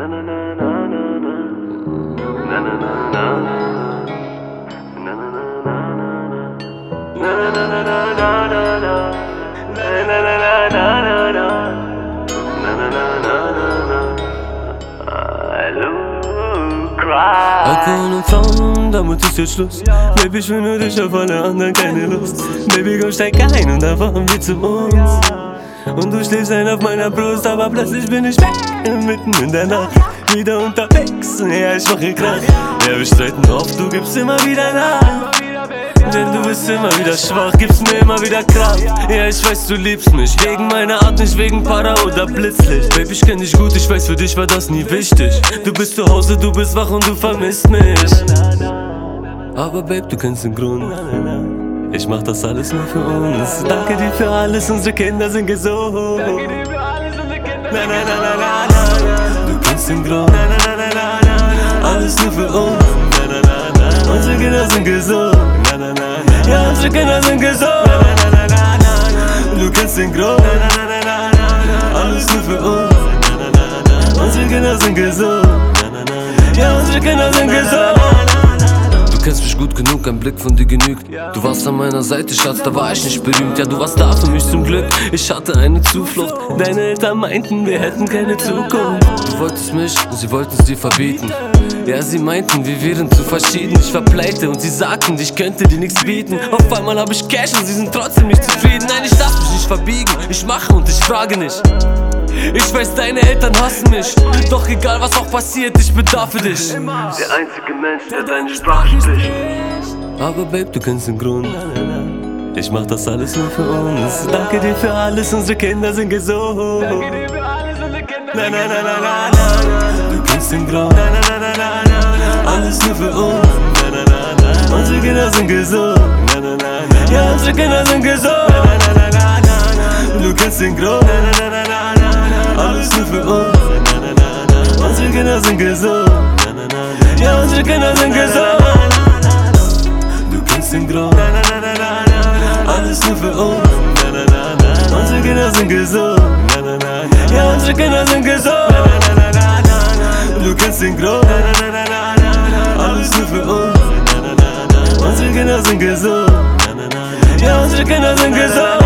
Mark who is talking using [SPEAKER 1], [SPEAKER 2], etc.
[SPEAKER 1] Alkohol und Frauen, damit ist jetzt Schluss. Baby, ich will nur dich, auf alle anderen keine Lust. Baby, komm, steig ein und dann fahren wir zu uns. Und du schläfst ein auf meiner Brust, aber plötzlich bin ich weg, mitten in der Nacht. Wieder unterwegs, ja, ich mache krank. Ja, wir streiten oft, du gibst immer wieder nach. Denn du bist immer wieder schwach, gibst mir immer wieder Kraft. Ja, ich weiß, du liebst mich, wegen meiner Art, nicht wegen Para oder Blitzlicht. Baby, ich kenn dich gut, ich weiß, für dich war das nie wichtig. Du bist zu Hause, du bist wach und du vermisst mich. Aber Babe, du kennst den Grund. Ich mach das alles nur für uns. Danke dir für alles, unsere Kinder sind gesund. Danke dir für alles, unsere Kinder sind gesund. Du kennst den Grund. Alles nur für uns. Unsere Kinder sind gesund. Ja, unsere Kinder sind gesund. Du kennst den Grund. Alles nur für uns. Unsere Kinder sind gesund. Ja, unsere Kinder sind gesund. Du kennst mich gut genug, ein Blick von dir genügt. Du warst an meiner Seite, Schatz, da war ich nicht berühmt. Ja, du warst da für mich zum Glück, ich hatte eine Zuflucht. Deine Eltern meinten, wir hätten keine Zukunft. Du wolltest mich und sie wollten es dir verbieten. Ja, sie meinten, wir wären zu verschieden. Ich war pleite und sie sagten, ich könnte dir nichts bieten. Auf einmal hab ich Cash und sie sind trotzdem nicht zufrieden. Nein, ich darf mich nicht verbiegen, ich mache und ich frage nicht. Ich weiß, deine Eltern hassen mich, doch egal was auch passiert, ich bin da für dich. Der einzige Mensch, der deine Sprache spricht. Aber Babe, du kennst den Grund. Ich mach das alles nur für uns. Danke dir für alles, unsere Kinder sind gesund. Danke dir für alles, unsere Kinder sind gesund. Du kennst den Grund. Alles nur für uns. Unsere Kinder sind gesund. Ja, unsere Kinder sind gesund. Du kennst den Grund. Alles nur für uns. Unsere Kinder sind gesund. Ja, unsere Kinder sind gesund. Du kennst den Grund. Alles nur für uns. Unsere Kinder sind gesund. Ja, unsere Kinder sind gesund. Du kennst den Grund. Alles nur für uns. Unsere Kinder sind gesund. Ja, unsere Kinder sind gesund.